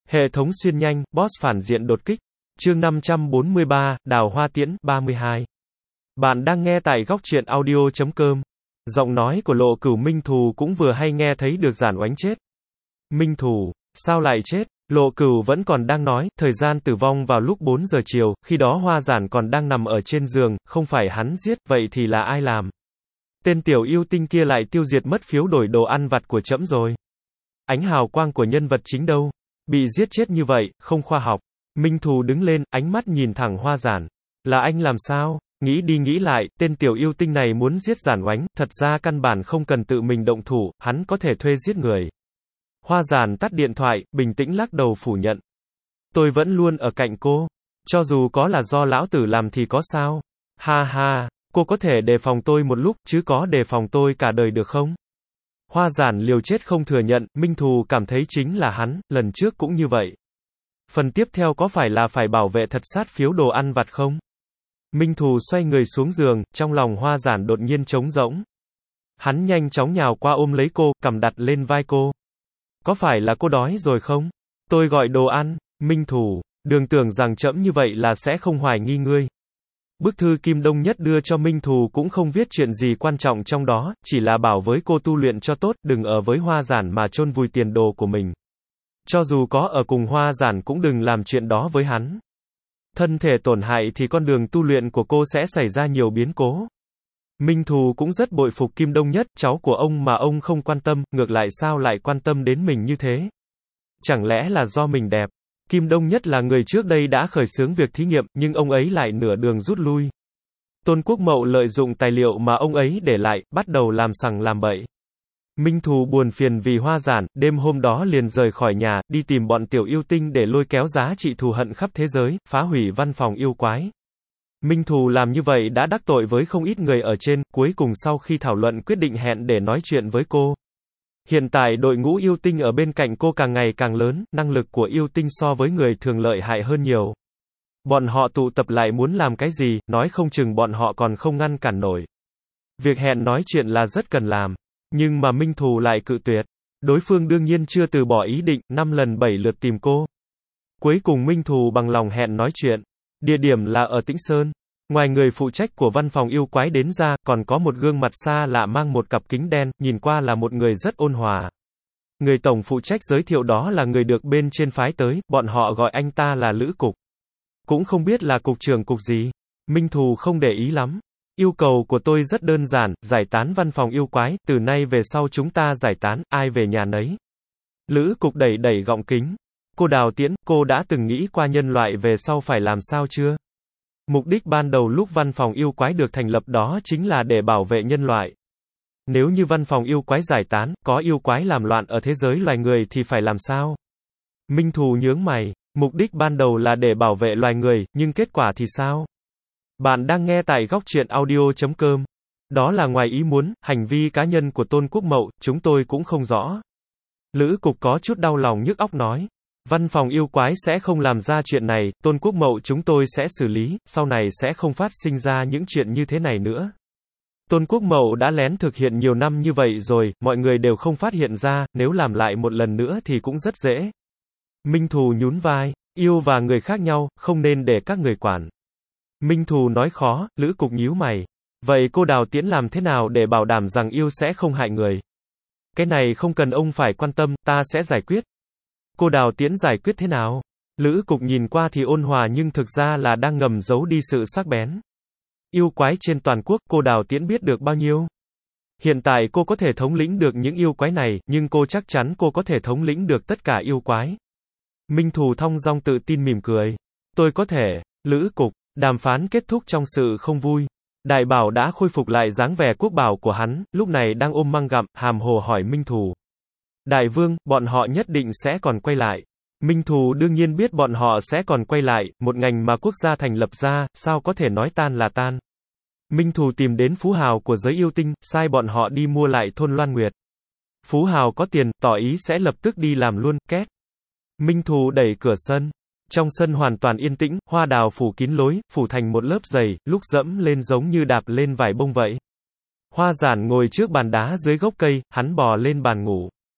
Hệ thống xuyên nhanh, boss phản diện đột kích. Chương 543, Đào Hoa Tiễn, 32. Bạn đang nghe tại góc truyện audio.com. Giọng nói của Lộ Cửu Minh Thù cũng vừa hay nghe thấy được Giản Oánh chết. Minh Thù, sao lại chết? Lộ Cửu vẫn còn đang nói, thời gian tử vong vào lúc 4 giờ chiều, khi đó Hoa Giản còn đang nằm ở trên giường, không phải hắn giết, vậy thì là ai làm? Tên tiểu yêu tinh kia lại tiêu diệt mất phiếu đổi đồ ăn vặt của trẫm rồi. Ánh hào quang của nhân vật chính đâu? Bị giết chết như vậy, không khoa học. Minh Thù đứng lên, ánh mắt nhìn thẳng Hoa Giản. Là anh làm sao? Nghĩ đi nghĩ lại, tên tiểu yêu tinh này muốn giết Giản Oánh, thật ra căn bản không cần tự mình động thủ, hắn có thể thuê giết người. Hoa Giản tắt điện thoại, bình tĩnh lắc đầu phủ nhận. Tôi vẫn luôn ở cạnh cô. Cho dù có là do lão tử làm thì có sao? Ha ha, cô có thể đề phòng tôi một lúc, chứ có đề phòng tôi cả đời được không? Hoa Giản liều chết không thừa nhận, Minh Thù cảm thấy chính là hắn, lần trước cũng như vậy. Phần tiếp theo có phải là phải bảo vệ thật sát phiếu đồ ăn vặt không? Minh Thù xoay người xuống giường, trong lòng Hoa Giản đột nhiên trống rỗng. Hắn nhanh chóng nhào qua ôm lấy cô, cầm đặt lên vai cô. Có phải là cô đói rồi không? Tôi gọi đồ ăn. Minh Thù, đừng tưởng rằng trẫm như vậy là sẽ không hoài nghi ngươi. Bức thư Kim Đông Nhất đưa cho Minh Thù cũng không viết chuyện gì quan trọng trong đó, chỉ là bảo với cô tu luyện cho tốt, đừng ở với Hoa Giản mà chôn vùi tiền đồ của mình. Cho dù có ở cùng Hoa Giản cũng đừng làm chuyện đó với hắn. Thân thể tổn hại thì con đường tu luyện của cô sẽ xảy ra nhiều biến cố. Minh Thù cũng rất bội phục Kim Đông Nhất, cháu của ông mà ông không quan tâm, ngược lại sao lại quan tâm đến mình như thế? Chẳng lẽ là do mình đẹp? Kim Đông Nhất là người trước đây đã khởi xướng việc thí nghiệm, nhưng ông ấy lại nửa đường rút lui. Tôn Quốc Mậu lợi dụng tài liệu mà ông ấy để lại, bắt đầu làm sằng làm bậy. Minh Thù buồn phiền vì Hoa Giản, đêm hôm đó liền rời khỏi nhà, đi tìm bọn tiểu yêu tinh để lôi kéo giá trị thù hận khắp thế giới, phá hủy văn phòng yêu quái. Minh Thù làm như vậy đã đắc tội với không ít người ở trên, cuối cùng sau khi thảo luận quyết định hẹn để nói chuyện với cô. Hiện tại đội ngũ yêu tinh ở bên cạnh cô càng ngày càng lớn, năng lực của yêu tinh so với người thường lợi hại hơn nhiều. Bọn họ tụ tập lại muốn làm cái gì, nói không chừng bọn họ còn không ngăn cản nổi. Việc hẹn nói chuyện là rất cần làm. Nhưng mà Minh Thù lại cự tuyệt. Đối phương đương nhiên chưa từ bỏ ý định, 5 lần 7 lượt tìm cô. Cuối cùng Minh Thù bằng lòng hẹn nói chuyện. Địa điểm là ở Tĩnh Sơn. Ngoài người phụ trách của văn phòng yêu quái đến ra, còn có một gương mặt xa lạ mang một cặp kính đen, nhìn qua là một người rất ôn hòa. Người tổng phụ trách giới thiệu đó là người được bên trên phái tới, bọn họ gọi anh ta là Lữ Cục. Cũng không biết là cục trưởng cục gì. Minh Thù không để ý lắm. Yêu cầu của tôi rất đơn giản, giải tán văn phòng yêu quái, từ nay về sau chúng ta giải tán, ai về nhà nấy. Lữ Cục đẩy đẩy gọng kính. Cô Đào Tiễn, cô đã từng nghĩ qua nhân loại về sau phải làm sao chưa? Mục đích ban đầu lúc văn phòng yêu quái được thành lập đó chính là để bảo vệ nhân loại. Nếu như văn phòng yêu quái giải tán, có yêu quái làm loạn ở thế giới loài người thì phải làm sao? Minh Thù nhướng mày, mục đích ban đầu là để bảo vệ loài người, nhưng kết quả thì sao? Bạn đang nghe tại góc truyện audio.com. Đó là ngoài ý muốn, hành vi cá nhân của Tôn Quốc Mậu, chúng tôi cũng không rõ. Lữ Cục có chút đau lòng nhức óc nói. Văn phòng yêu quái sẽ không làm ra chuyện này, Tôn Quốc Mậu chúng tôi sẽ xử lý, sau này sẽ không phát sinh ra những chuyện như thế này nữa. Tôn Quốc Mậu đã lén thực hiện nhiều năm như vậy rồi, mọi người đều không phát hiện ra, nếu làm lại một lần nữa thì cũng rất dễ. Minh Thù nhún vai, yêu và người khác nhau, không nên để các người quản. Minh Thù nói khó, Lữ Cục nhíu mày. Vậy cô Đào Tiễn làm thế nào để bảo đảm rằng yêu sẽ không hại người? Cái này không cần ông phải quan tâm, ta sẽ giải quyết. Cô Đào Tiễn giải quyết thế nào? Lữ Cục nhìn qua thì ôn hòa nhưng thực ra là đang ngầm giấu đi sự sắc bén. Yêu quái trên toàn quốc, cô Đào Tiễn biết được bao nhiêu? Hiện tại cô có thể thống lĩnh được những yêu quái này, nhưng cô chắc chắn cô có thể thống lĩnh được tất cả yêu quái. Minh Thù thong dong tự tin mỉm cười. Tôi có thể. Lữ Cục. Đàm phán kết thúc trong sự không vui. Đại Bảo đã khôi phục lại dáng vẻ quốc bảo của hắn, lúc này đang ôm măng gặm, hàm hồ hỏi Minh Thù. Đại Vương, bọn họ nhất định sẽ còn quay lại. Minh Thù đương nhiên biết bọn họ sẽ còn quay lại, một ngành mà quốc gia thành lập ra, sao có thể nói tan là tan. Minh Thù tìm đến phú hào của giới yêu tinh, sai bọn họ đi mua lại thôn Loan Nguyệt. Phú hào có tiền, tỏ ý sẽ lập tức đi làm luôn, két. Minh Thù đẩy cửa sân. Trong sân hoàn toàn yên tĩnh, hoa đào phủ kín lối, phủ thành một lớp dày, lúc dẫm lên giống như đạp lên vải bông vậy. Hoa Giản ngồi trước bàn đá dưới gốc cây, hắn bò lên bàn ngủ.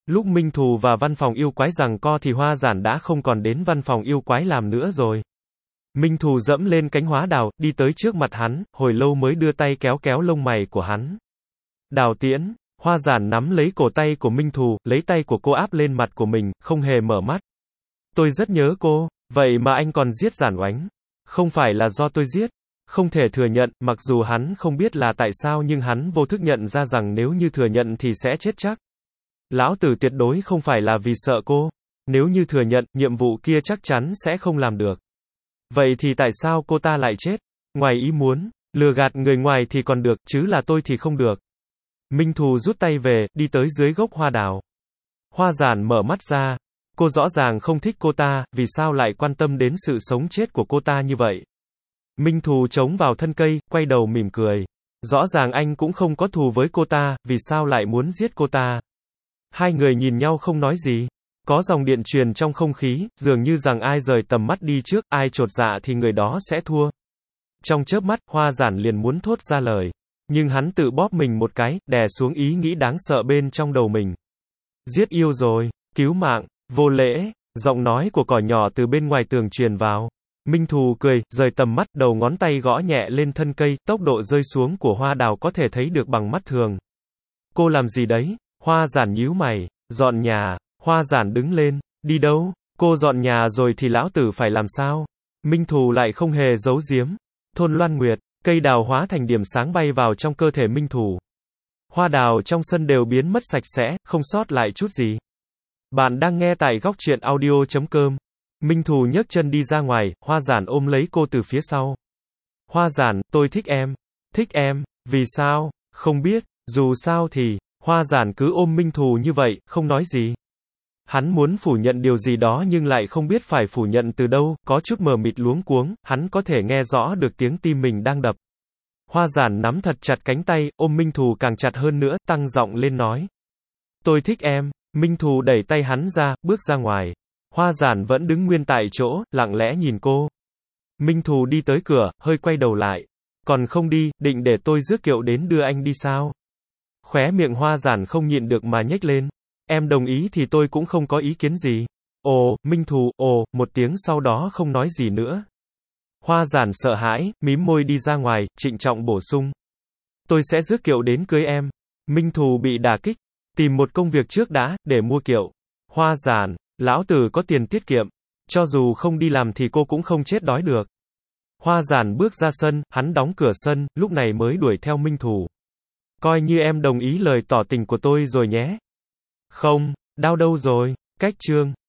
Lúc Minh Thù và văn phòng yêu quái giằng co thì Hoa Giản đã không còn đến văn phòng yêu quái làm nữa rồi. Minh Thù dẫm lên cánh Hóa Đào, đi tới trước mặt hắn, hồi lâu mới đưa tay kéo kéo lông mày của hắn. Đào Tiễn, Hoa Giản nắm lấy cổ tay của Minh Thù, lấy tay của cô áp lên mặt của mình, không hề mở mắt. Tôi rất nhớ cô, vậy mà anh còn giết Giản Oánh. Không phải là do tôi giết. Không thể thừa nhận, mặc dù hắn không biết là tại sao nhưng hắn vô thức nhận ra rằng nếu như thừa nhận thì sẽ chết chắc. Lão tử tuyệt đối không phải là vì sợ cô. Nếu như thừa nhận, nhiệm vụ kia chắc chắn sẽ không làm được. Vậy thì tại sao cô ta lại chết? Ngoài ý muốn, lừa gạt người ngoài thì còn được, chứ là tôi thì không được. Minh Thù rút tay về, đi tới dưới gốc hoa đào. Hoa Giản mở mắt ra. Cô rõ ràng không thích cô ta, vì sao lại quan tâm đến sự sống chết của cô ta như vậy? Minh Thù chống vào thân cây, quay đầu mỉm cười. Rõ ràng anh cũng không có thù với cô ta, vì sao lại muốn giết cô ta? Hai người nhìn nhau không nói gì. Có dòng điện truyền trong không khí, dường như rằng ai rời tầm mắt đi trước, ai chột dạ thì người đó sẽ thua. Trong chớp mắt, Hoa Giản liền muốn thốt ra lời. Nhưng hắn tự bóp mình một cái, đè xuống ý nghĩ đáng sợ bên trong đầu mình. Giết yêu rồi, cứu mạng, vô lễ, giọng nói của cỏ nhỏ từ bên ngoài tường truyền vào. Minh Thù cười, rời tầm mắt, đầu ngón tay gõ nhẹ lên thân cây, tốc độ rơi xuống của hoa đào có thể thấy được bằng mắt thường. Cô làm gì đấy? Hoa Giản nhíu mày. Dọn nhà. Hoa Giản đứng lên. Đi đâu? Cô dọn nhà rồi thì lão tử phải làm sao? Minh Thù lại không hề giấu giếm. Thôn Loan Nguyệt, cây đào hóa thành điểm sáng bay vào trong cơ thể Minh Thù. Hoa đào trong sân đều biến mất sạch sẽ, không sót lại chút gì. Bạn đang nghe tại góc truyện audio.com. Minh Thù nhấc chân đi ra ngoài, Hoa Giản ôm lấy cô từ phía sau. Hoa Giản, tôi thích em. Thích em, vì sao? Không biết, dù sao thì, Hoa Giản cứ ôm Minh Thù như vậy, không nói gì. Hắn muốn phủ nhận điều gì đó nhưng lại không biết phải phủ nhận từ đâu, có chút mờ mịt luống cuống, hắn có thể nghe rõ được tiếng tim mình đang đập. Hoa Giản nắm thật chặt cánh tay, ôm Minh Thù càng chặt hơn nữa, tăng giọng lên nói. Tôi thích em. Minh Thù đẩy tay hắn ra, bước ra ngoài. Hoa Giản vẫn đứng nguyên tại chỗ, lặng lẽ nhìn cô. Minh Thù đi tới cửa, hơi quay đầu lại. Còn không đi, định để tôi rước kiệu đến đưa anh đi sao? Khóe miệng Hoa Giản không nhịn được mà nhếch lên. Em đồng ý thì tôi cũng không có ý kiến gì. Ồ, Minh Thù, ồ, một tiếng sau đó không nói gì nữa. Hoa Giản sợ hãi, mím môi đi ra ngoài, trịnh trọng bổ sung. Tôi sẽ rước kiệu đến cưới em. Minh Thù bị đả kích. Tìm một công việc trước đã, để mua kiệu. Hoa Giản, lão tử có tiền tiết kiệm. Cho dù không đi làm thì cô cũng không chết đói được. Hoa Giản bước ra sân, hắn đóng cửa sân, lúc này mới đuổi theo Minh Thù. Coi như em đồng ý lời tỏ tình của tôi rồi nhé. Không, đao đâu rồi? Cách chương.